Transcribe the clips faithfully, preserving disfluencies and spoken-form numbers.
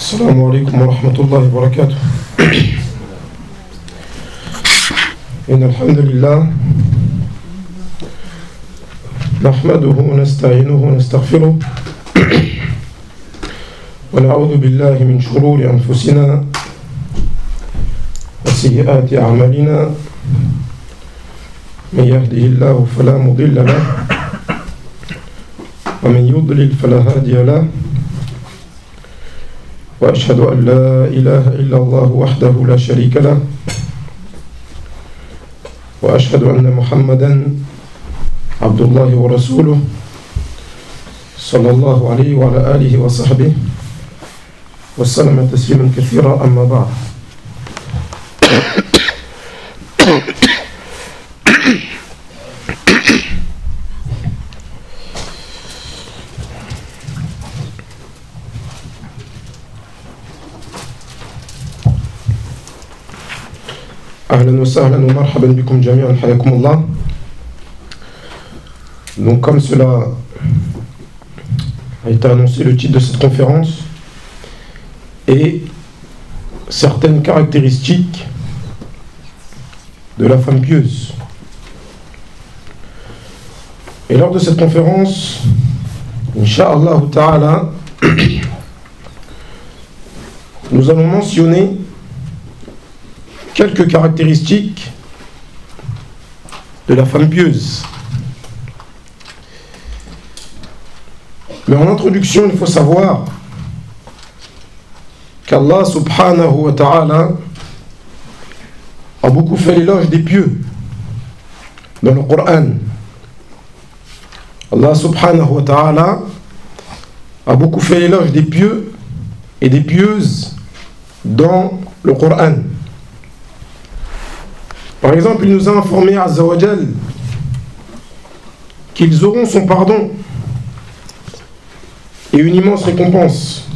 السلام عليكم ورحمة الله وبركاته. إن الحمد لله نحمده ونستعينه ونستغفره ونعوذ بالله من شرور أنفسنا وسيئات أعمالنا. من يهده الله فلا مضل له ومن يضلل فلا هادي له، وأشهد أن لا إله إلا الله وحده لا شريك له، وأشهد أن محمدًا عبد الله ورسوله صلى الله عليه وعلى آله وصحبه وسلم تسليما كثيرا. أما بعد، أهلا وسهلا ومرحبا بكم جميعا، حياكم الله. Donc, comme cela a été annoncé, le titre de cette conférence est certaines caractéristiques de la femme pieuse. Et lors de cette conférence, Inch'Allah Ta'ala, nous allons mentionner quelques caractéristiques de la femme pieuse. Mais en introduction, il faut savoir qu'Allah subhanahu wa ta'ala a beaucoup fait l'éloge des pieux dans le Coran. Allah subhanahu wa ta'ala a beaucoup fait l'éloge des pieux et des pieuses dans le Coran. Par exemple, il nous a informé Azza wa Jal qu'ils auront son pardon et une immense récompense.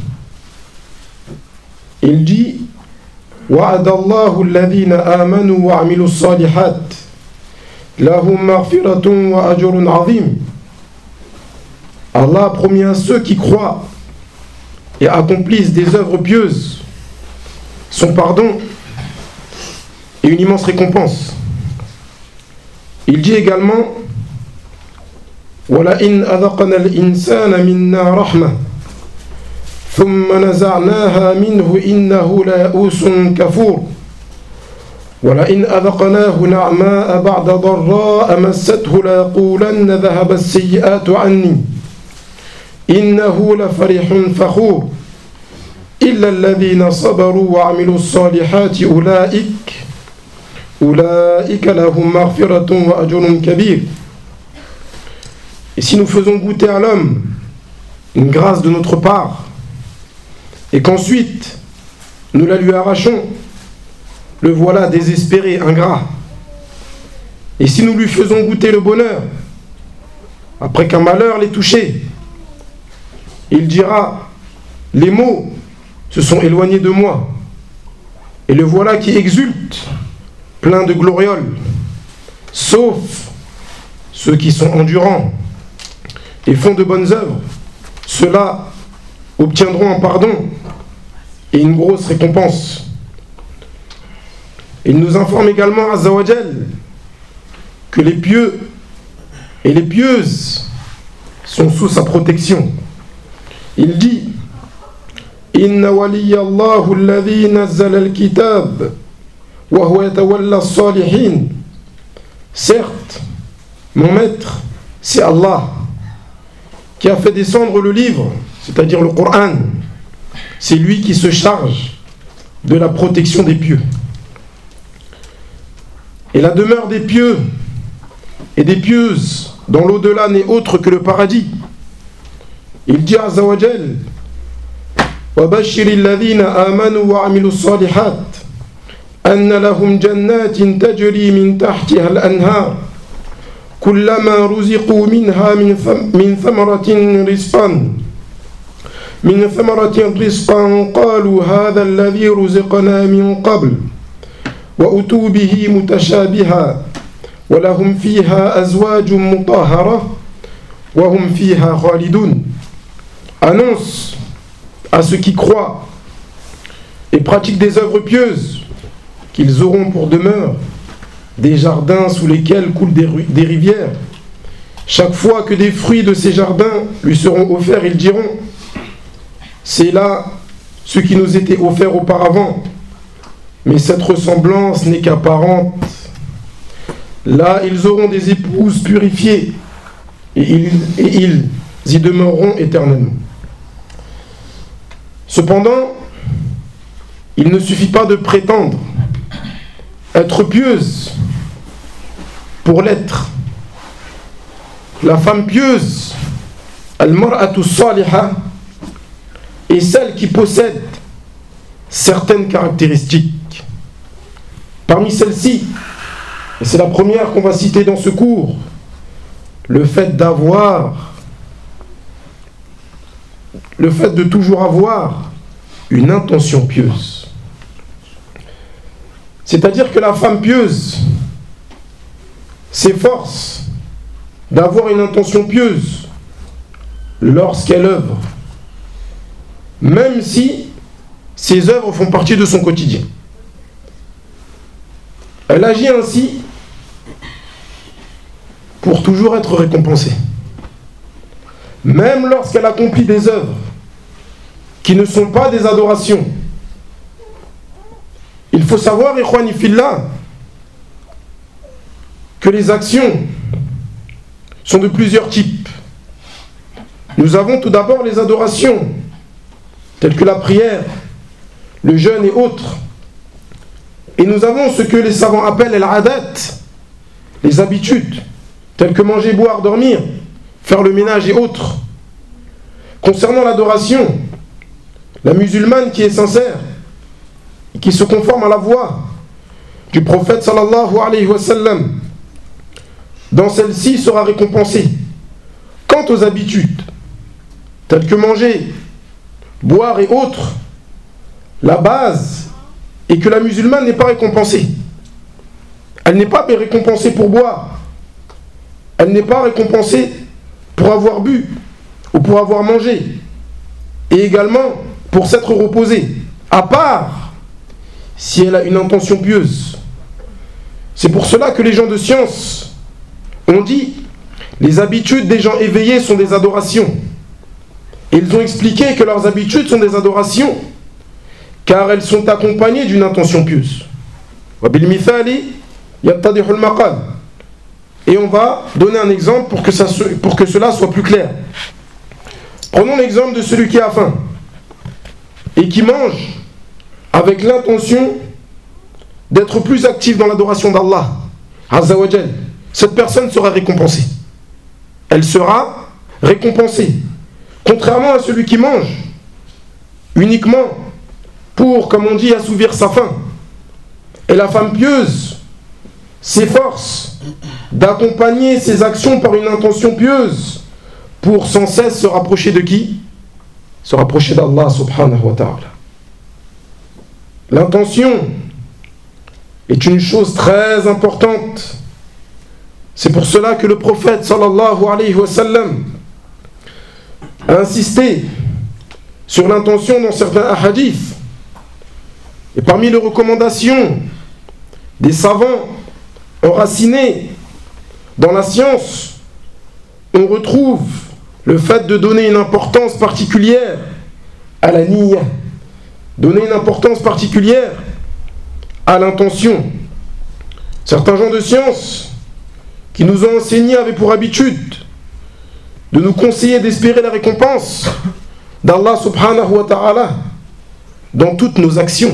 Il dit: Wa'adallahu alladhina amanu wa amilu salihat lahum maghfiratun wa ajrun azim. Allah a promis à ceux qui croient et accomplissent des œuvres pieuses son pardon et une immense récompense. Il dit également: وَلَئِنْ أَذَقْنَا الْإِنسَانَ مِنَّا رَحْمَةً ثُمَّ نَزَعْنَاهَا مِنْهُ إِنَّهُ لَيَئُوسٌ كَفُورٌ وَلَئِنْ أَذَقْنَاهُ نَعْمَاءَ بَعْدَ ضَرَّاءَ مَسَّتْهُ لَيَقُولَنَّ ذَهَبَ السَّيِّئَاتُ عَنِّي إِنَّهُ لَفَرِحٌ فَخُورٌ إِلَّا الَّذِينَ صَبَرُوا وَعَمِلُوا الصَّالِحَاتِ أُولَئِكَ أُولَئِكَ لَهُمْ مَغْفِرَةٌ وَأَجْرٌ كَبِيرٌ. Et si nous faisons goûter à l'homme une grâce de notre part, et qu'ensuite nous la lui arrachons, le voilà désespéré, ingrat. Et si nous lui faisons goûter le bonheur, après qu'un malheur l'ait touché, il dira: les maux se sont éloignés de moi, et le voilà qui exulte, plein de glorioles, sauf ceux qui sont endurants et font de bonnes œuvres. Ceux-là obtiendront un pardon et une grosse récompense. Il nous informe également, Azza wa Jal, que les pieux et les pieuses sont sous sa protection. Il dit: Inna waliyallahu alladhi nazzala al-kitab wa huwa yatawalla as-salihin. Certes, mon maître, c'est Allah qui a fait descendre le livre, c'est-à-dire le Coran. C'est lui qui se charge de la protection des pieux. Et la demeure des pieux et des pieuses dans l'au-delà n'est autre que le paradis. Il dit Azza wa Jal: وَبَشِّرِ الَّذِينَ آمَنُوا وَعَمِلُوا الصَّالِحَاتِ أَنَّ لَهُمْ جَنَّاتٍ تَجْرِي مِنْ تَحْتِهَا الْأَنْهَارُ كلما رزقوا منها من ثمرة رزقا من ثمرة رزقا قالوا هذا الذي رزقنا من قبل وأتوا به متشابها ولهم فيها أزواج مطهرة وهم فيها خالدون. Annonce à ceux qui croient et pratiquent des œuvres pieuses, qu'ils auront pour demeure des jardins sous lesquels coulent des, des rivières. Chaque fois que des fruits de ces jardins lui seront offerts, ils diront: c'est là ce qui nous était offert auparavant, mais cette ressemblance n'est qu'apparente. Là, ils auront des épouses purifiées, et ils, et ils y demeureront éternellement. Cependant, il ne suffit pas de prétendre être pieuse pour l'être. La femme pieuse, al-mar'atu saliha, est celle qui possède certaines caractéristiques. Parmi celles-ci, et c'est la première qu'on va citer dans ce cours, le fait d'avoir, le fait de toujours avoir une intention pieuse. C'est-à-dire que la femme pieuse s'efforce d'avoir une intention pieuse lorsqu'elle œuvre, même si ses œuvres font partie de son quotidien. Elle agit ainsi pour toujours être récompensée. Même lorsqu'elle accomplit des œuvres qui ne sont pas des adorations. Il faut savoir, ikhwani fillah, que les actions sont de plusieurs types. Nous avons tout d'abord les adorations, telles que la prière, le jeûne et autres. Et nous avons ce que les savants appellent al-adat, les habitudes, telles que manger, boire, dormir, faire le ménage et autres. Concernant l'adoration, la musulmane qui est sincère, et qui se conforme à la voie du prophète sallallahu alayhi wa sallam, dans celle-ci sera récompensée. Quant aux habitudes, telles que manger, boire et autres, la base est que la musulmane n'est pas récompensée. Elle n'est pas récompensée pour boire. Elle n'est pas récompensée pour avoir bu ou pour avoir mangé. Et également pour s'être reposée. À part si elle a une intention pieuse. C'est pour cela que les gens de science ont dit: les habitudes des gens éveillés sont des adorations. Et ils ont expliqué que leurs habitudes sont des adorations car elles sont accompagnées d'une intention pieuse. Et on va donner un exemple pour que, ça, pour que cela soit plus clair. Prenons l'exemple de celui qui a faim et qui mange avec l'intention d'être plus actif dans l'adoration d'Allah Azza wa Jal. Cette personne sera récompensée. Elle sera récompensée. Contrairement à celui qui mange uniquement pour, comme on dit, assouvir sa faim. Et la femme pieuse s'efforce d'accompagner ses actions par une intention pieuse pour sans cesse se rapprocher de qui? Se rapprocher d'Allah subhanahu wa ta'ala. L'intention est une chose très importante. C'est pour cela que le prophète sallallahu alayhi wa sallam a insisté sur l'intention dans certains hadiths. Et parmi les recommandations des savants enracinés dans la science, on retrouve le fait de donner une importance particulière à la niyya, donner une importance particulière à l'intention. Certains gens de science qui nous ont enseigné avaient pour habitude de nous conseiller d'espérer la récompense d'Allah subhanahu wa ta'ala dans toutes nos actions.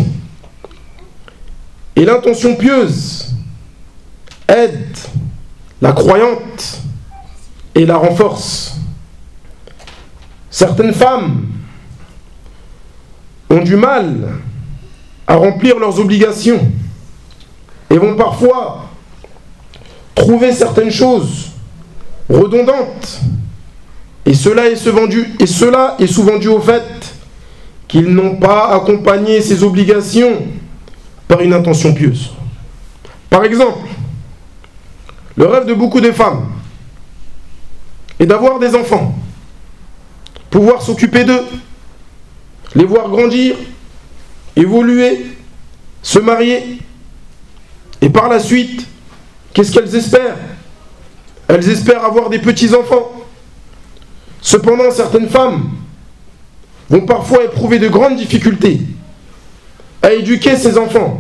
Et l'intention pieuse aide la croyante et la renforce. Certaines femmes ont du mal à remplir leurs obligations et vont parfois trouver certaines choses redondantes. Et cela est souvent dû, et cela est souvent dû au fait qu'ils n'ont pas accompagné ces obligations par une intention pieuse. Par exemple, le rêve de beaucoup de femmes est d'avoir des enfants, pouvoir s'occuper d'eux, les voir grandir, évoluer, se marier. Et par la suite, qu'est-ce qu'elles espèrent? Elles espèrent avoir des petits-enfants. Cependant, certaines femmes vont parfois éprouver de grandes difficultés à éduquer ces enfants.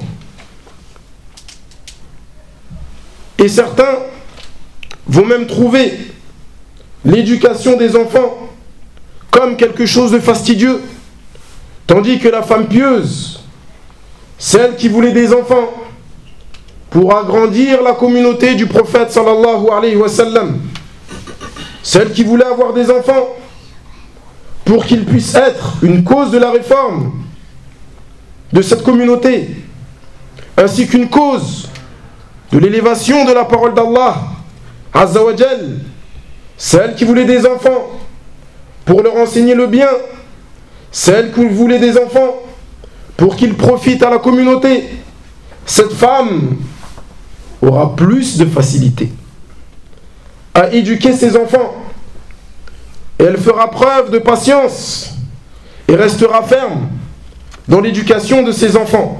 Et certains vont même trouver l'éducation des enfants comme quelque chose de fastidieux, tandis que la femme pieuse, celle qui voulait des enfants pour agrandir la communauté du prophète sallallahu alayhi wa sallam, celle qui voulait avoir des enfants pour qu'ils puissent être une cause de la réforme de cette communauté, ainsi qu'une cause de l'élévation de la parole d'Allah Azza wa Jal, celle qui voulait des enfants pour leur enseigner le bien, celle qui voulait des enfants pour qu'ils profitent à la communauté, cette femme aura plus de facilité à éduquer ses enfants, et elle fera preuve de patience et restera ferme dans l'éducation de ses enfants.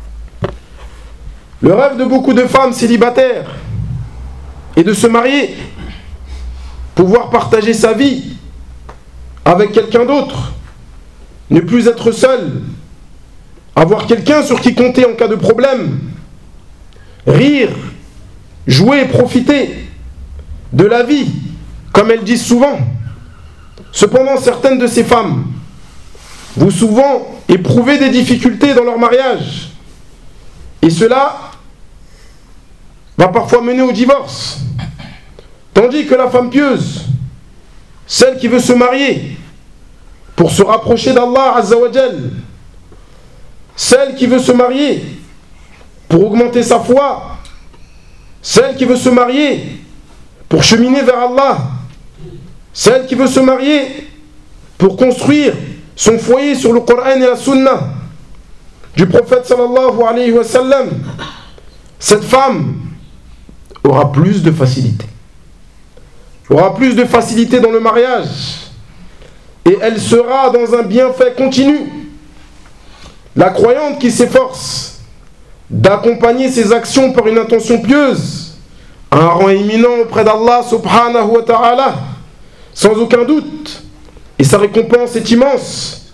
Le rêve de beaucoup de femmes célibataires est de se marier, pouvoir partager sa vie avec quelqu'un d'autre, ne plus être seul, avoir quelqu'un sur qui compter en cas de problème, rire, jouer, profiter de la vie, comme elles disent souvent. Cependant, certaines de ces femmes vont souvent éprouver des difficultés dans leur mariage, et cela va parfois mener au divorce. Tandis que la femme pieuse, celle qui veut se marier pour se rapprocher d'Allah Azza wa Jal, celle qui veut se marier pour augmenter sa foi, celle qui veut se marier pour cheminer vers Allah, celle qui veut se marier pour construire son foyer sur le Coran et la Sunna du prophète sallallahu alayhi wa sallam, cette femme aura plus de facilité. aura plus de facilité dans le mariage, et elle sera dans un bienfait continu. La croyante qui s'efforce d'accompagner ses actions par une intention pieuse a un rang éminent auprès d'Allah subhanahu wa ta'ala, sans aucun doute, et sa récompense est immense,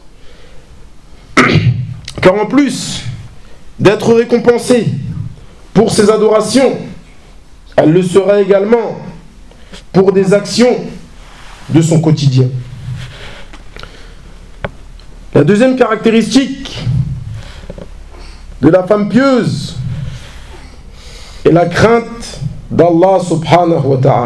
car en plus d'être récompensée pour ses adorations, elle le sera également pour des actions de son quotidien. La deuxième caractéristique de la femme pieuse est la crainte d'Allah subhanahu wa ta'ala.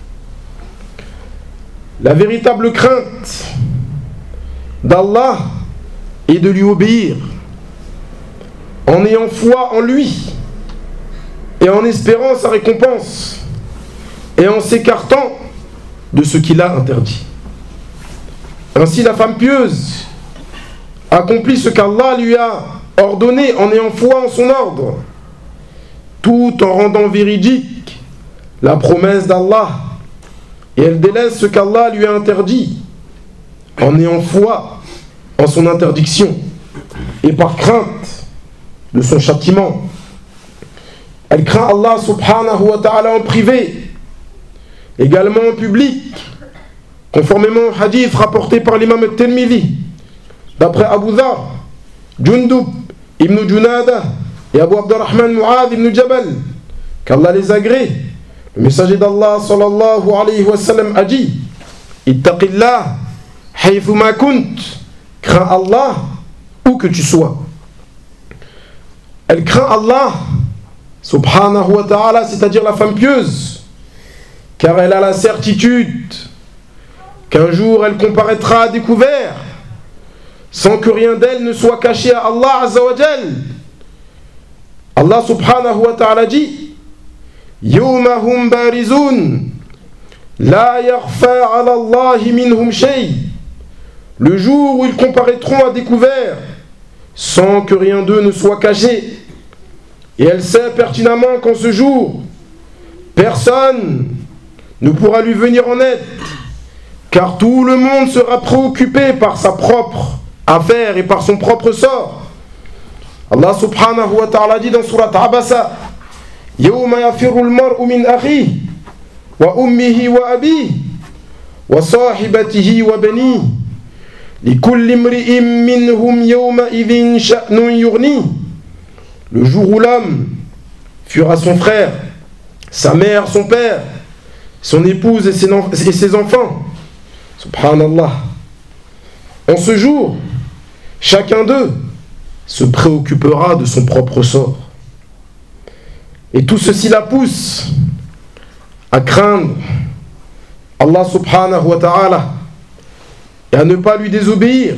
La véritable crainte d'Allah est de lui obéir en ayant foi en lui et en espérant sa récompense et en s'écartant de ce qu'il a interdit. Ainsi, la femme pieuse accomplit ce qu'Allah lui a ordonné en ayant foi en son ordre, tout en rendant véridique la promesse d'Allah, et elle délaisse ce qu'Allah lui a interdit en ayant foi en son interdiction et par crainte de son châtiment. Elle craint Allah subhanahu wa ta'ala en privé, également en public, conformément au hadith rapporté par l'imam al-Tirmidhi, d'après Abu Dhar, Jundub ibn Junada et Abu Abdurrahman Mu'adh ibn Jabal, qu'Allah les agrée. Le messager d'Allah sallallahu alayhi wa sallam a dit: Ittaqillah haythu ma kunt, crains Allah où que tu sois. Elle craint Allah subhanahu wa ta'ala, c'est-à-dire la femme pieuse, car elle a la certitude qu'un jour elle comparaîtra à découvert sans que rien d'elle ne soit caché à Allah Azza wa Jal. Allah subhanahu wa ta'ala dit: Yawma hum barizun la yakhfa ala Allahi minhum shay. Le jour où ils comparaîtront à découvert sans que rien d'eux ne soit caché. Et elle sait pertinemment qu'en ce jour personne ne pourra lui venir en aide, car tout le monde sera préoccupé par sa propre affaire et par son propre sort. Allah subhanahu wa ta'ala dit dans surat Abasa, Yawma yafirru al-mar'u min akhihi wa ummihi wa abihi wa sahibatihi wa banihi likulli imri'in minhum yawma idhin sha'nun yughni. Le jour où l'homme fuira son frère, sa mère, son père, son épouse et ses, et ses enfants. Subhanallah. En ce jour, chacun d'eux se préoccupera de son propre sort. Et tout ceci la pousse à craindre Allah subhanahu wa ta'ala et à ne pas lui désobéir.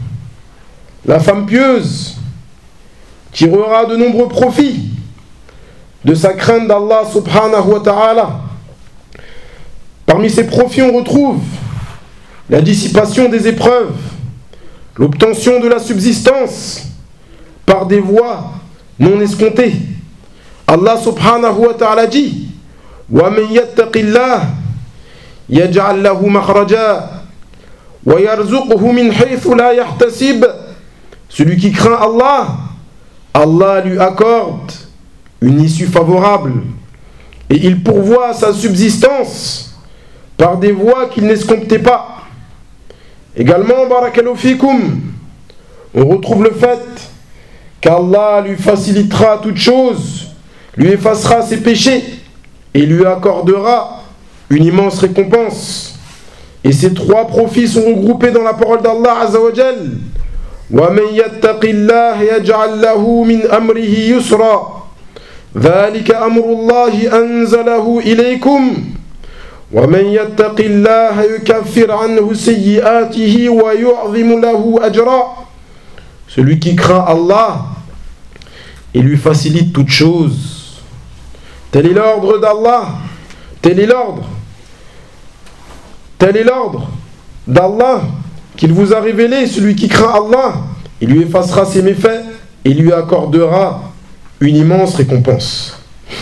La femme pieuse tirera de nombreux profits de sa crainte d'Allah subhanahu wa ta'ala. Parmi ces profits, on retrouve la dissipation des épreuves, l'obtention de la subsistance par des voies non escomptées. Allah subhanahu wa ta'ala dit وَمَنْ يَتَّقِ اللَّهِ يَجْعَلْ لَهُ مَخْرَجًا وَيَرْزُقْهُ مِنْ حَيْثُ لَا يَحْتَسِبُ. Celui qui craint Allah, Allah lui accorde une issue favorable et il pourvoit sa subsistance par des voies qu'il n'escomptait pas. Également, barakallahu fikum, on retrouve le fait qu'Allah lui facilitera toute chose, lui effacera ses péchés et lui accordera une immense récompense. Et ces trois profits sont regroupés dans la parole d'Allah Azza wa Jal. وَمَنْ يَتَّقِ اللَّهَ يَجْعَلْ لَهُ مِنْ أَمْرِهِ يُسْرًا ذَلِكَ أَمْرُ اللَّهِ أَنزَلَهُ إِلَيْكُمْ وَمَنْ يَتَّقِ اللَّهَ يُكَفِّرْ عَنْهُ سَيِّئَاتِهِ وَيُعْظِمُ لَهُ أَجْرًا. Celui qui craint Allah, il lui facilite toute chose. Tel est l'ordre d'Allah, tel est l'ordre, tel est l'ordre d'Allah qu'il vous a révélé. Celui qui craint Allah, il lui effacera ses méfaits et lui accordera une immense récompense.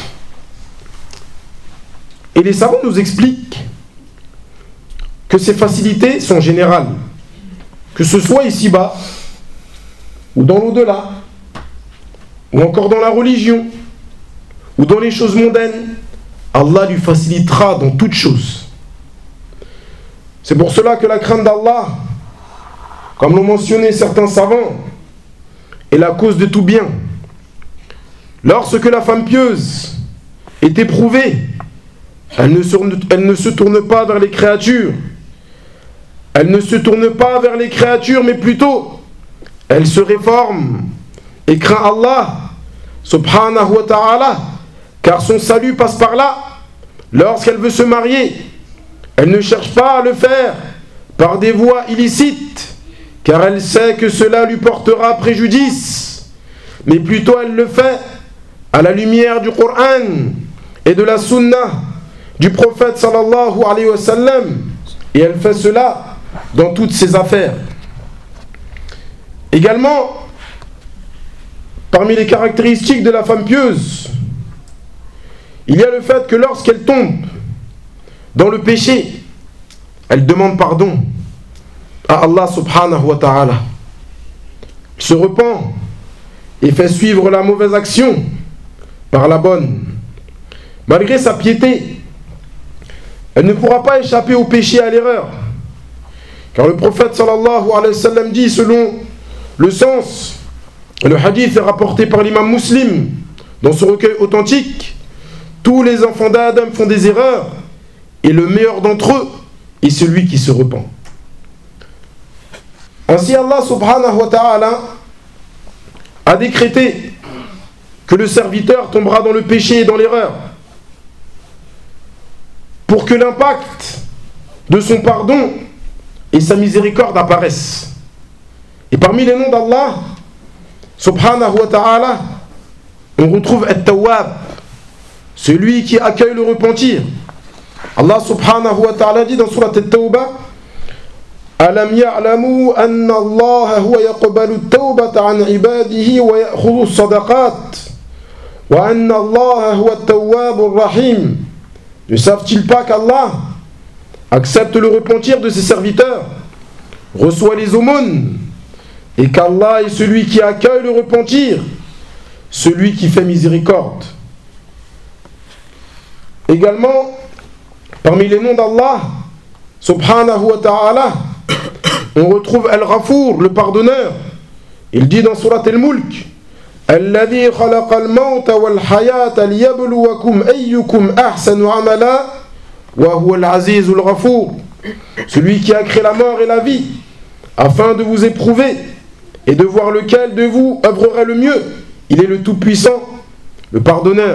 Et les savants nous expliquent que ces facilités sont générales, que ce soit ici-bas, ou dans l'au-delà, ou encore dans la religion, ou dans les choses mondaines. Allah lui facilitera dans toutes choses. C'est pour cela que la crainte d'Allah, comme l'ont mentionné certains savants, est la cause de tout bien. Lorsque la femme pieuse est éprouvée, elle ne se, elle ne se tourne pas vers les créatures. Elle ne se tourne pas vers les créatures, mais plutôt, elle se réforme et craint Allah, subhanahu wa ta'ala, car son salut passe par là. Lorsqu'elle veut se marier, elle ne cherche pas à le faire par des voies illicites, car elle sait que cela lui portera préjudice, mais plutôt elle le fait à la lumière du Coran et de la Sunna du prophète sallallahu alayhi wa sallam, et elle fait cela dans toutes ses affaires. Également, parmi les caractéristiques de la femme pieuse, il y a le fait que lorsqu'elle tombe dans le péché, elle demande pardon à Allah subhanahu wa ta'ala. Elle se repent et fait suivre la mauvaise action par la bonne. Malgré sa piété, elle ne pourra pas échapper au péché et à l'erreur. Car le prophète sallallahu alayhi wa sallam dit, selon le sens, le hadith est rapporté par l'imam Muslim dans ce recueil authentique, tous les enfants d'Adam font des erreurs et le meilleur d'entre eux est celui qui se repent. Ainsi Allah subhanahu wa ta'ala a décrété que le serviteur tombera dans le péché et dans l'erreur pour que l'impact de son pardon et sa miséricorde apparaissent. Et parmi les noms d'Allah subhanahu wa ta'ala, on retrouve At-Tawwab, celui qui accueille le repentir. Allah subhanahu wa ta'ala dit dans surat At-Tawbah, Alam ya'lamu anna Allah huwa yaqbalu at-tawbata 'an 'ibadihi wa ya'khudhu as-sadaqat wa anna Allah huwa at-tawwabur rahim. Ne savent-ils pas qu'Allah accepte le repentir de ses serviteurs, reçoit les aumônes, et qu'Allah est celui qui accueille le repentir celui qui fait miséricorde. Également, parmi les noms d'Allah, subhanahu wa ta'ala, on retrouve Al-Ghafour, le pardonneur. Il dit dans Surat Al-Mulk, Alladhi khalaqa al-mawta wal-hayata liyabluwakum ayyukum ahsanu amala wa huwa al-azizul ghafour. Celui qui a créé la mort et la vie, afin de vous éprouver et de voir lequel de vous œuvrerait le mieux. Il est le tout-puissant, le pardonneur.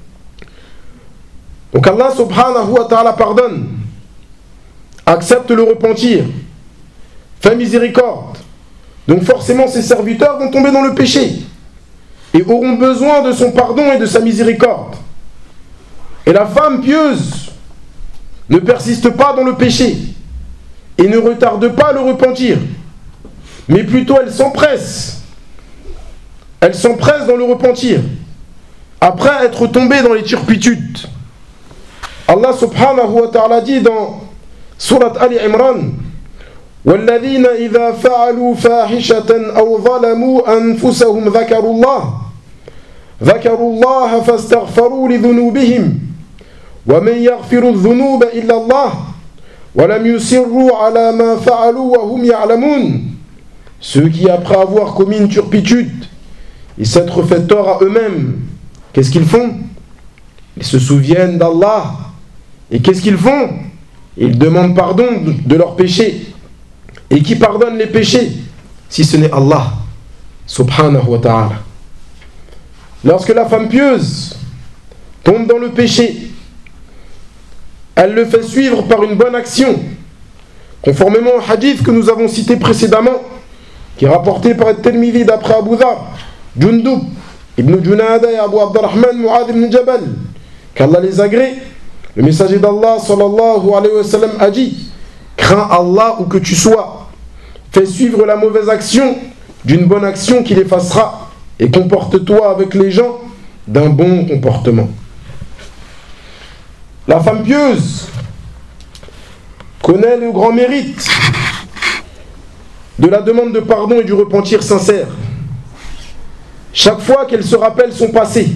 Donc Allah subhanahu wa ta'ala pardonne, accepte le repentir, fait miséricorde. Donc forcément ses serviteurs vont tomber dans le péché et auront besoin de son pardon et de sa miséricorde. Et la femme pieuse ne persiste pas dans le péché et ne retarde pas le repentir, mais plutôt elle s'empresse. Elle s'empresse dans le repentir, après être tombée dans les turpitudes. Allah subhanahu wa ta'ala dit dans Surat Ali Imran, وَالَّذِينَ إِذَا فَعَلُوا فَاحِشَةً أَوْ ظَلَمُوا أَنفُسَهُمْ ذَكَرُوا اللَّهَ ذَكَرُوا اللَّهَ فَاسْتَغْفَرُوا لِذُنُوبِهِمْ وَمَنْ يَغْفِرُ الذُّنُوبَ إِلَّا اللَّهُ وَلَمْ يُصِرُّوا عَلَى مَا فَعَلُوا وَهُمْ يَعْلَمُونَ. Ceux qui, après avoir commis une turpitude et s'être fait tort à eux-mêmes, qu'est-ce qu'ils font? Ils se souviennent d'Allah. Et qu'est-ce qu'ils font? Ils demandent pardon de leurs péchés. Et qui pardonne les péchés si ce n'est Allah subhanahu wa ta'ala? Lorsque la femme pieuse tombe dans le péché, elle le fait suivre par une bonne action, conformément au hadith que nous avons cité précédemment, qui est rapporté par At-Tirmidhi d'après Abu Dhar, Jundub ibn Junada et Abu Abdurrahman Mu'adh ibn Jabal, qu'Allah les agrée. Le messager d'Allah sallallahu alayhi wa sallam a dit: crains Allah où que tu sois, fais suivre la mauvaise action d'une bonne action qui l'effacera, et comporte-toi avec les gens d'un bon comportement. La femme pieuse connaît le grand mérite de la demande de pardon et du repentir sincère. Chaque fois qu'elle se rappelle son passé,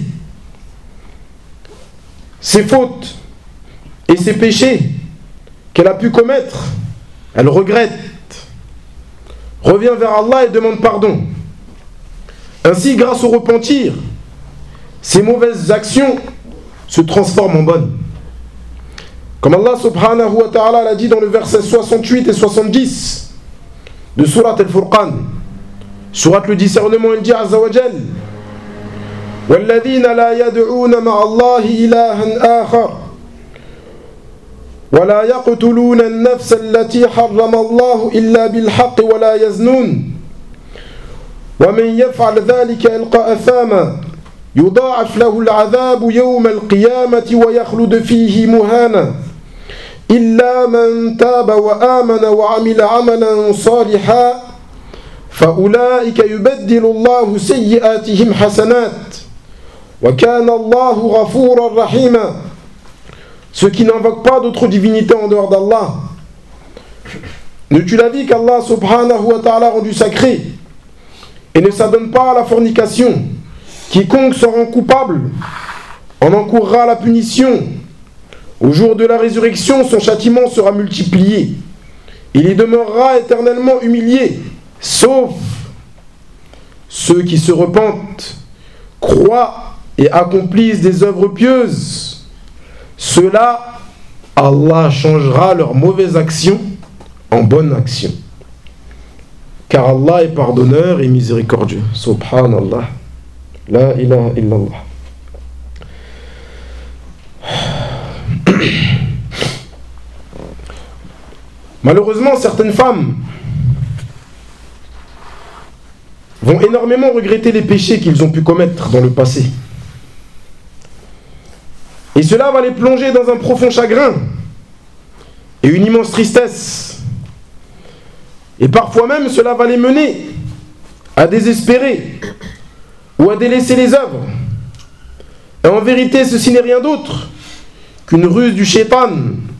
ses fautes et ses péchés qu'elle a pu commettre, elle regrette, revient vers Allah et demande pardon. Ainsi, grâce au repentir, ses mauvaises actions se transforment en bonnes. Comme Allah subhanahu wa ta'ala l'a dit dans le verset soixante-huit et soixante-dix de Surat Al-Furqan, Surat le discernement, il dit Azza wa Jal: وَالَّذِينَ لَا يَدْعُونَ مَعَ اللَّهِ إِلَهًا آخَرَ وَلَا يَقْتُلُونَ النَّفْسَ الَّتِي حَرَّمَ اللَّهُ إِلَّا بِالْحَقِّ وَلَا يَزْنُونَ وَمَنْ يَفْعَلْ ذَلِكَ يَلْقَ أَثَامًا يُضَاعَفْ لَهُ الْعَذَابُ يَوْمَ الْقِيَامَةِ وَيَخْلُدْ فِيهِ مُهَانًا إِلَّا مَنْ تَابَ وَآمَنَ وَعَمِلَ عَمَلًا صَالِحًا فَأُولَئِكَ يُبَدِّلُ اللَّهُ سَيِّئَاتِهِمْ حَسَنَاتٍ وَكَانَ اللَّهُ غَفُورًا رَحِيمًا. Ceux qui n'invoquent pas d'autre divinité en dehors d'Allah, ne tue la vie qu'Allah subhanahu wa ta'ala a rendu sacrée, et ne s'adonne pas à la fornication. Quiconque s'en rend coupable en encourra la punition. Au jour de la résurrection, son châtiment sera multiplié. Il y demeurera éternellement humilié, sauf ceux qui se repentent, croient et accomplissent des œuvres pieuses. Ceux-là, Allah changera leurs mauvaises actions en bonnes actions. Car Allah est pardonneur et miséricordieux. Subhanallah. La ilaha illallah. Malheureusement, certaines femmes vont énormément regretter les péchés qu'ils ont pu commettre dans le passé. Et cela va les plonger dans un profond chagrin et une immense tristesse. Et parfois même, cela va les mener à désespérer ou à délaisser les œuvres. Et en vérité, ceci n'est rien d'autre qu'une ruse du shaitan.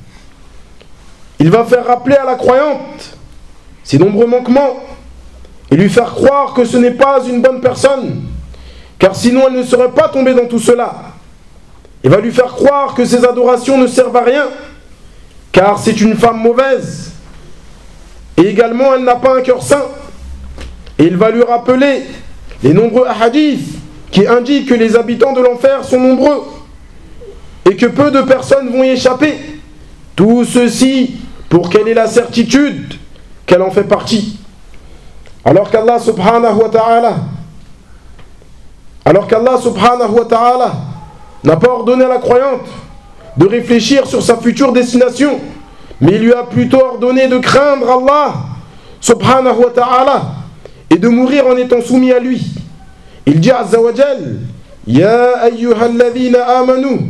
Il va faire rappeler à la croyante ses nombreux manquements et lui faire croire que ce n'est pas une bonne personne car sinon elle ne serait pas tombée dans tout cela. Il va lui faire croire que ses adorations ne servent à rien, car c'est une femme mauvaise. Et également, elle n'a pas un cœur saint. Et il va lui rappeler les nombreux hadiths qui indiquent que les habitants de l'enfer sont nombreux et que peu de personnes vont y échapper. Tout ceci pour qu'elle ait la certitude qu'elle en fait partie. Alors qu'Allah subhanahu wa ta'ala alors qu'Allah subhanahu wa ta'ala n'a pas ordonné à la croyante de réfléchir sur sa future destination, mais il lui a plutôt ordonné de craindre Allah subhanahu wa ta'ala et de mourir en étant soumis à lui. Il dit azza wa jal: Ya ayyuhalladhina amanu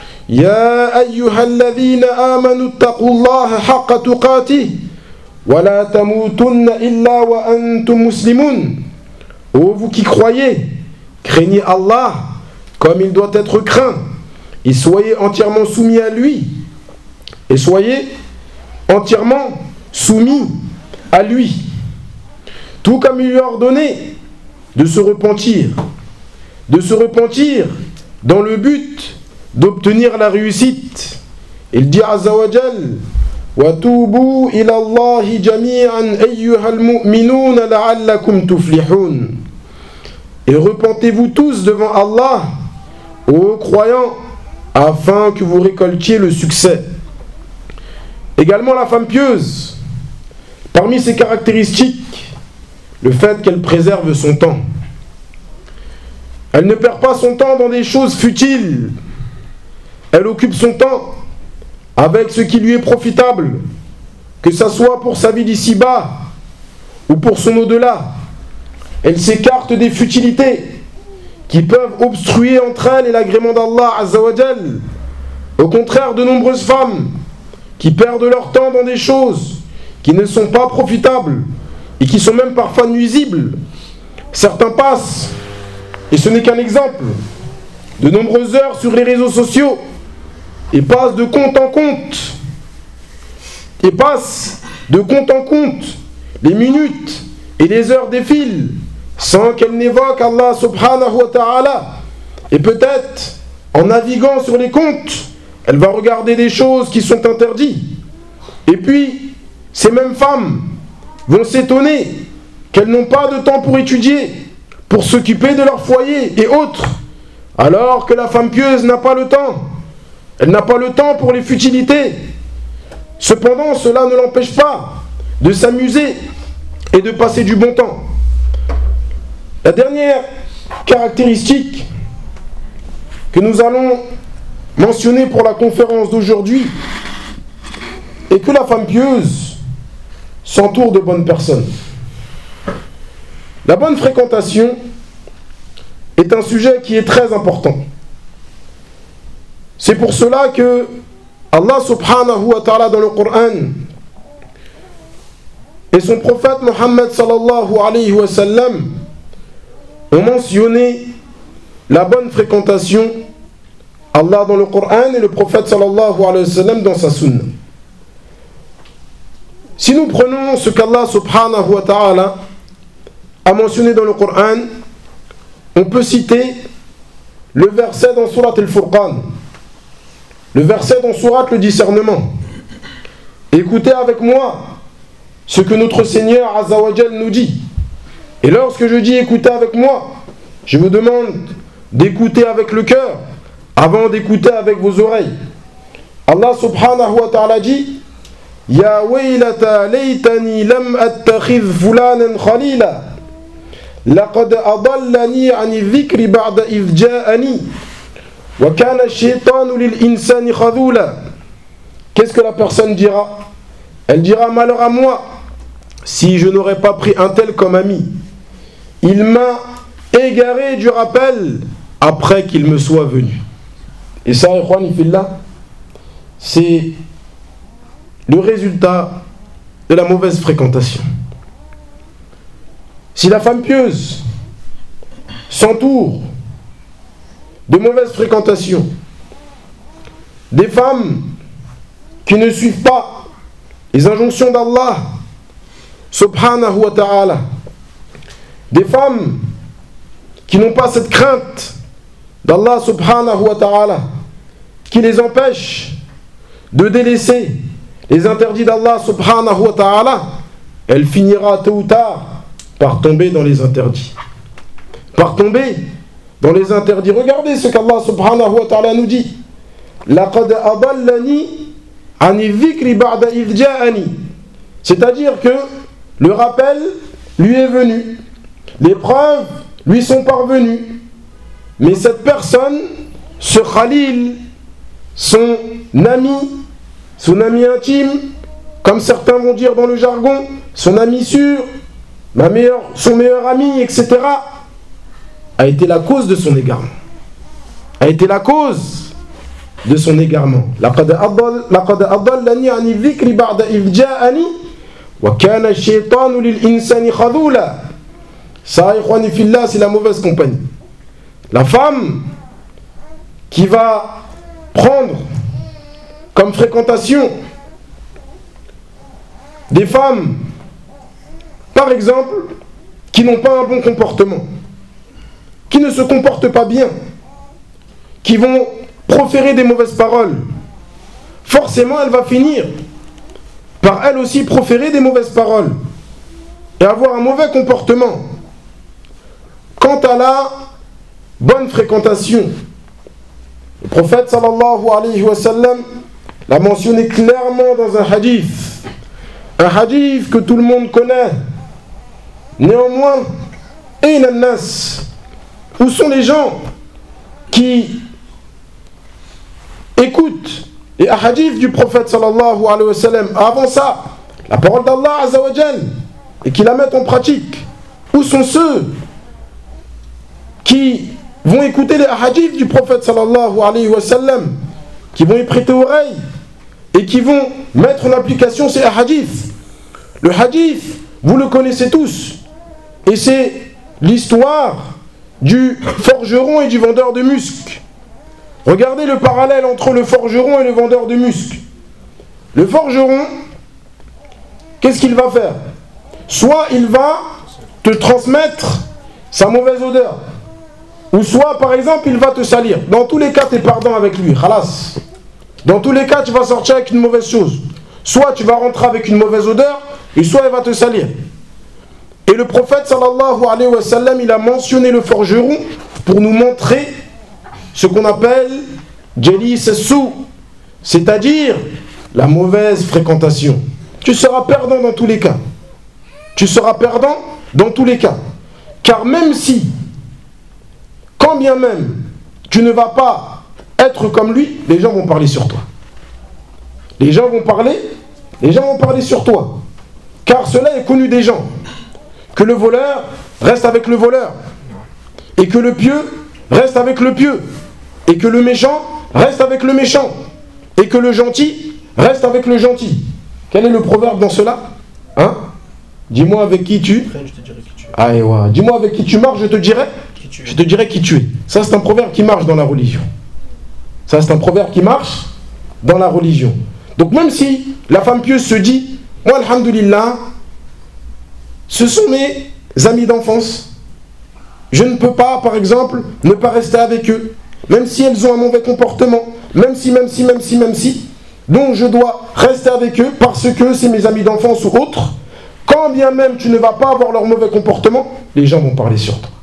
Ya ayyuhalladhina amanu taqullaha haqqa tuqatih wa la tamutunna illa wa antum muslimun. Ô vous qui croyez, craignez Allah comme il doit être craint et soyez entièrement soumis à lui et soyez entièrement soumis à lui, tout comme il lui a ordonné de se repentir de se repentir dans le but d'obtenir la réussite. Il dit azza wa jal: wa tubu ila Allahi jami'an ayyuhal mu'minuna la'allakum tuflihun. Et repentez-vous tous devant Allah, ô croyants, afin que vous récoltiez le succès. Également la femme pieuse, parmi ses caractéristiques, le fait qu'elle préserve son temps. Elle ne perd pas son temps dans des choses futiles. Elle occupe son temps avec ce qui lui est profitable, que ce soit pour sa vie d'ici-bas ou pour son au-delà. Elle s'écarte des futilités qui peuvent obstruer entre elle et l'agrément d'Allah azza wa jal. Au contraire, de nombreuses femmes qui perdent leur temps dans des choses qui ne sont pas profitables et qui sont même parfois nuisibles. Certains passent, et ce n'est qu'un exemple, de nombreuses heures sur les réseaux sociaux et passent de compte en compte et passent de compte en compte les minutes et les heures défilent sans qu'elle n'évoque Allah subhanahu wa ta'ala. Et peut-être en naviguant sur les comptes, elle va regarder des choses qui sont interdites. Et puis ces mêmes femmes vont s'étonner qu'elles n'ont pas de temps pour étudier, pour s'occuper de leur foyer et autres, alors que la femme pieuse n'a pas le temps. Elle n'a pas le temps pour les futilités. Cependant, cela ne l'empêche pas de s'amuser et de passer du bon temps. La dernière caractéristique que nous allons mentionner pour la conférence d'aujourd'hui est que la femme pieuse s'entoure de bonnes personnes. La bonne fréquentation est un sujet qui est très important. C'est pour cela que Allah subhanahu wa ta'ala dans le Coran et son prophète Muhammad sallallahu alayhi wa sallam ont mentionné la bonne fréquentation. Allah dans le Coran et le prophète sallallahu alayhi wa sallam dans sa sunna. Si nous prenons ce qu'Allah subhanahu wa ta'ala a mentionné dans le Coran, on peut citer le verset dans Surat al-Furqan, le verset dans Surat le discernement. Écoutez avec moi ce que notre Seigneur Azza wa Jal nous dit. Et lorsque je dis écoutez avec moi, je vous demande d'écouter avec le cœur avant d'écouter avec vos oreilles. Allah subhanahu wa ta'ala dit: Ya waylata laytani lam attakhidh fulanan khalila laqad adallani 'ani dhikri ba'da idh ja'ani wa kana ash-shaytanu lil insani khadhula. Qu'est-ce que la personne dira? Elle dira: malheur à moi si je n'aurais pas pris un tel comme ami. Il m'a égaré du rappel après qu'il me soit venu. Et ça, c'est le résultat de la mauvaise fréquentation. Si la femme pieuse s'entoure de mauvaise fréquentation, des femmes qui ne suivent pas les injonctions d'Allah subhanahu wa ta'ala, des femmes qui n'ont pas cette crainte d'Allah subhanahu wa ta'ala, qui les empêche de délaisser les interdits d'Allah subhanahu wa ta'ala, elle finira tôt ou tard par tomber dans les interdits. Par tomber dans les interdits. Regardez ce qu'Allah subhanahu wa ta'ala nous dit. لَقَدْ أَضَلَّنِي عَنِ الذِّكْرِ بَعْدَ إِذْ جَاءَنِي. C'est-à-dire que le rappel lui est venu, les preuves lui sont parvenues, mais cette personne, ce Khalil, son ami, son ami intime, comme certains vont dire dans le jargon, son ami sûr, ma meilleure, son meilleur ami, et cetera, a été la cause de son égarement. A été la cause de son égarement. لَقَدْ أَضَلَّنِي عَنِ الذِّكْرِ بَعْدَ إِذْ جَاءَنِي وَكَانَ الشَّيْطَانُ لِلْإِنسَانِ خَذُولًا. Ça, ikhwani fillah, c'est la mauvaise compagnie. La femme qui va prendre comme fréquentation des femmes, par exemple, qui n'ont pas un bon comportement, qui ne se comportent pas bien, qui vont proférer des mauvaises paroles, forcément elle va finir par elle aussi proférer des mauvaises paroles et avoir un mauvais comportement. Quant à la bonne fréquentation, le prophète sallallahu alayhi wa sallam l'a mentionné clairement dans un hadith, un hadith que tout le monde connaît. Néanmoins, ayna an-nas, où sont les gens qui écoutent les hadiths du prophète sallallahu alayhi wa sallam, avant ça, la parole d'Allah azza wa jal, et qui la mettent en pratique? Où sont ceux qui vont écouter les hadiths du prophète sallallahu alayhi wa sallam, qui vont y prêter oreille et qui vont mettre en application ces hadiths? Le hadith, vous le connaissez tous, et c'est l'histoire du forgeron et du vendeur de musc. Regardez le parallèle entre le forgeron et le vendeur de musc. Le forgeron, qu'est-ce qu'il va faire? Soit il va te transmettre sa mauvaise odeur, ou soit par exemple il va te salir. Dans tous les cas tu es pardon avec lui, khalas. Dans tous les cas tu vas sortir avec une mauvaise chose. Soit tu vas rentrer avec une mauvaise odeur, et soit il va te salir. Et le prophète sallallahu alayhi wa sallam, il a mentionné le forgeron pour nous montrer ce qu'on appelle Jalis as-sou, c'est-à-dire la mauvaise fréquentation. Tu seras perdant dans tous les cas. Tu seras perdant dans tous les cas. Car même si, quand bien même, tu ne vas pas être comme lui, les gens vont parler sur toi. Les gens vont parler, les gens vont parler sur toi. Car cela est connu des gens. Que le voleur reste avec le voleur. Et que le pieux reste avec le pieux. Et que le méchant reste avec le méchant. Et que le gentil reste avec le gentil. Quel est le proverbe dans cela? Hein? Dis-moi avec qui tu... Après, je te dirai qui tu es. Ah, ouais. Dis-moi avec qui tu marches, je te dirai... Qui tu es. Je te dirai qui tu es. Ça, c'est un proverbe qui marche dans la religion. Ça, c'est un proverbe qui marche dans la religion. Donc même si la femme pieuse se dit, moi, alhamdulillah, ce sont mes amis d'enfance. Je ne peux pas, par exemple, ne pas rester avec eux, même si elles ont un mauvais comportement, même si, même si, même si, même si. Donc je dois rester avec eux parce que c'est mes amis d'enfance ou autres. Quand bien même tu ne vas pas avoir leur mauvais comportement, les gens vont parler sur toi.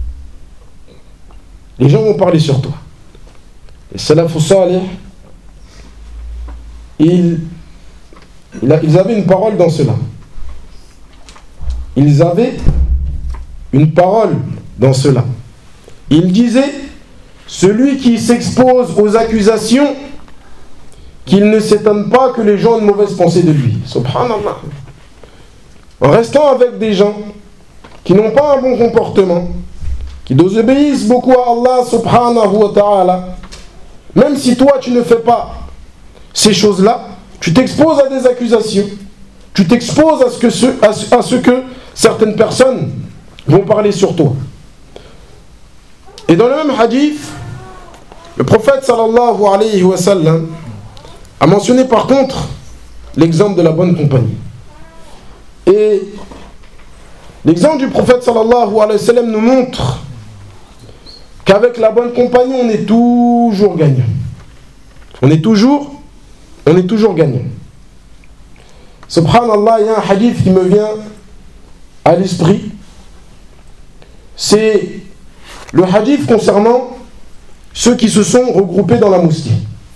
Les gens vont parler sur toi. Les salafus salih, ils, ils avaient une parole dans cela. Ils avaient une parole dans cela. Ils disaient, celui qui s'expose aux accusations, qu'il ne s'étonne pas que les gens aient de mauvaises pensées de lui. Subhanallah. En restant avec des gens qui n'ont pas un bon comportement, qui désobéissent beaucoup à Allah subhanahu wa ta'ala, même si toi tu ne fais pas ces choses-là, tu t'exposes à des accusations, tu t'exposes à ce que, ce, à ce, à ce que certaines personnes vont parler sur toi. Et dans le même hadith, le prophète sallallahu alayhi wa sallam a mentionné par contre l'exemple de la bonne compagnie. Et l'exemple du prophète sallallahu alayhi wa sallam nous montre qu'avec la bonne compagnie, on est toujours gagnant. On est toujours, on est toujours gagnant. Subhanallah, il y a un hadith qui me vient à l'esprit. C'est le hadith concernant ceux qui se sont regroupés dans la mosquée.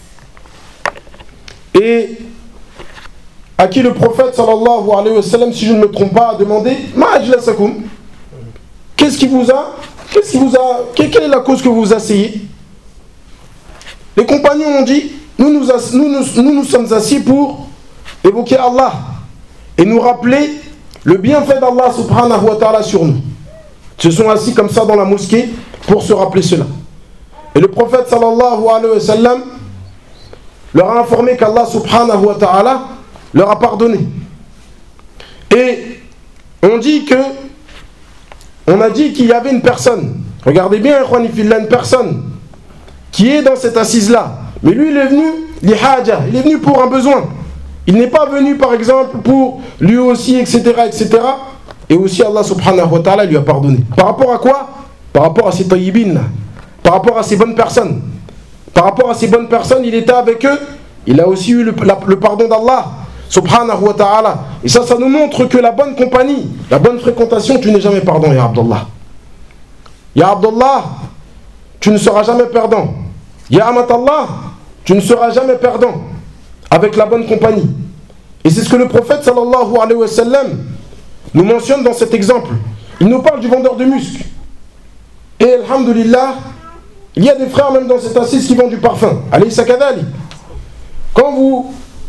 Et à qui le prophète sallallahu alayhi wa sallam, si je ne me trompe pas, a demandé Ma ajlasakum, qu'est-ce qui vous a, qu'est-ce qui vous a, quelle est la cause que vous vous asseyez? Les compagnons ont dit nous nous, nous, nous, nous nous sommes assis pour évoquer Allah et nous rappeler le bienfait d'Allah subhanahu wa ta'ala sur nous. Ils se sont assis comme ça dans la mosquée pour se rappeler cela. Et le prophète sallallahu alayhi wa sallam leur a informé qu'Allah subhanahu wa ta'ala leur a pardonné. Et on dit que on a dit qu'il y avait une personne, regardez bien, une personne qui est dans cette assise-là. Mais lui, il est venu, lihaja, il est venu pour un besoin. Il n'est pas venu, par exemple, pour lui aussi, et cetera, et cetera. Et aussi, Allah subhanahu wa ta'ala lui a pardonné. Par rapport à quoi? Par rapport à ces tayyibines, par rapport à ces bonnes personnes. Par rapport à ces bonnes personnes, il était avec eux. Il a aussi eu le, la, le pardon d'Allah subhanahu wa ta'ala. Et ça, ça nous montre que la bonne compagnie, la bonne fréquentation, tu n'es jamais perdant, ya Abdullah. Ya Abdullah, tu ne seras jamais perdant. Ya Amatallah, tu ne seras jamais perdant avec la bonne compagnie. Et c'est ce que le prophète sallallahu alayhi wa sallam nous mentionne dans cet exemple. Il nous parle du vendeur de musc. Et alhamdulillah, il y a des frères même dans cette assise qui vendent du parfum. Alayhi sakadali. Quand vous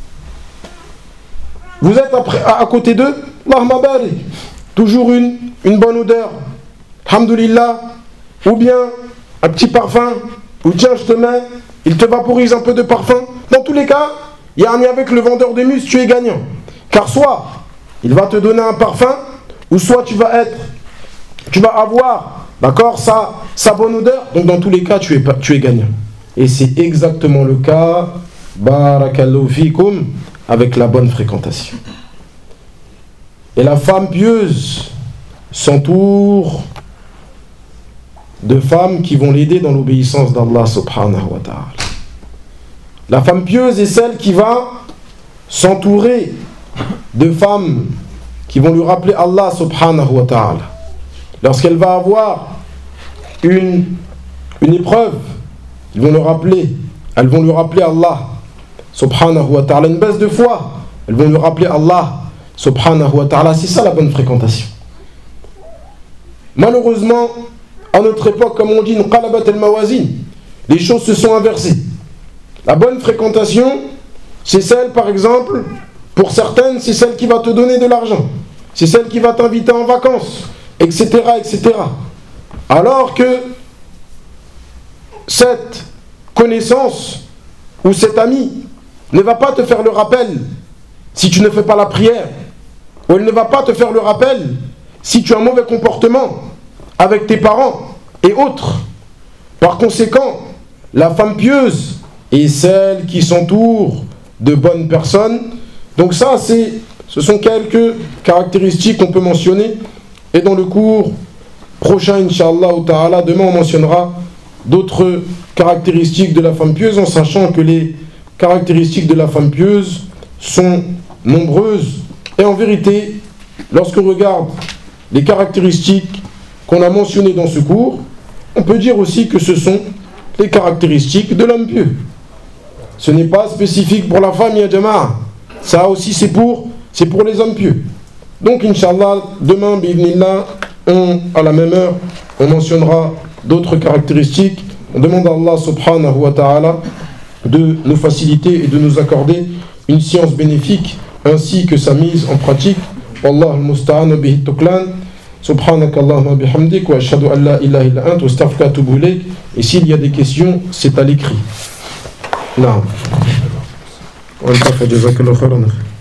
vous êtes après, à, à côté d'eux, Allahumma barik, toujours une, une bonne odeur, alhamdulillah, ou bien un petit parfum, ou tiens je te mets, il te vaporise un peu de parfum. Dans tous les cas, il y a un lien avec le vendeur de musc, tu es gagnant. Car soit il va te donner un parfum, ou soit tu vas être, tu vas avoir, d'accord, sa, sa bonne odeur. Donc dans tous les cas, tu es, tu es gagnant. Et c'est exactement le cas, barakallahu fikum, avec la bonne fréquentation. Et la femme pieuse s'entoure de femmes qui vont l'aider dans l'obéissance d'Allah subhanahu wa ta'ala. La femme pieuse est celle qui va s'entourer de femmes qui vont lui rappeler Allah subhanahu wa ta'ala. Lorsqu'elle va avoir une, une épreuve, ils vont le rappeler, elles vont lui rappeler Allah subhanahu wa ta'ala. Une baisse de foi, elles vont lui rappeler Allah subhanahu wa ta'ala. C'est ça la bonne fréquentation. Malheureusement, à notre époque, comme on dit, les choses se sont inversées. La bonne fréquentation, c'est celle, par exemple, pour certaines, c'est celle qui va te donner de l'argent. C'est celle qui va t'inviter en vacances, et cetera, et cetera. Alors que cette connaissance ou cet ami ne va pas te faire le rappel si tu ne fais pas la prière, ou elle ne va pas te faire le rappel si tu as un mauvais comportement avec tes parents et autres. Par conséquent, la femme pieuse est celle qui s'entoure de bonnes personnes. Donc ça, c'est, ce sont quelques caractéristiques qu'on peut mentionner. Et dans le cours prochain, Inch'Allah ta'ala, demain on mentionnera d'autres caractéristiques de la femme pieuse, en sachant que les caractéristiques de la femme pieuse sont nombreuses. Et en vérité, lorsqu'on regarde les caractéristiques qu'on a mentionnées dans ce cours, on peut dire aussi que ce sont les caractéristiques de l'homme pieux. Ce n'est pas spécifique pour la femme, ya jama'a. Ça aussi c'est pour, c'est pour les hommes pieux. Donc Inch'Allah, demain, bi'idhnillah, on, à la même heure, on mentionnera d'autres caractéristiques. On demande à Allah subhanahu wa ta'ala de nous faciliter et de nous accorder une science bénéfique ainsi que sa mise en pratique. Wallahu al-musta'an bihi tuklan. Subhanaka Allahumma bihamdik wa ashhadu an la ilaha illa ant wa astaghfiruka wa atubu ilayk. Et s'il y a des questions, c'est à l'écrit. Non. On va faire jazakallahu khairan.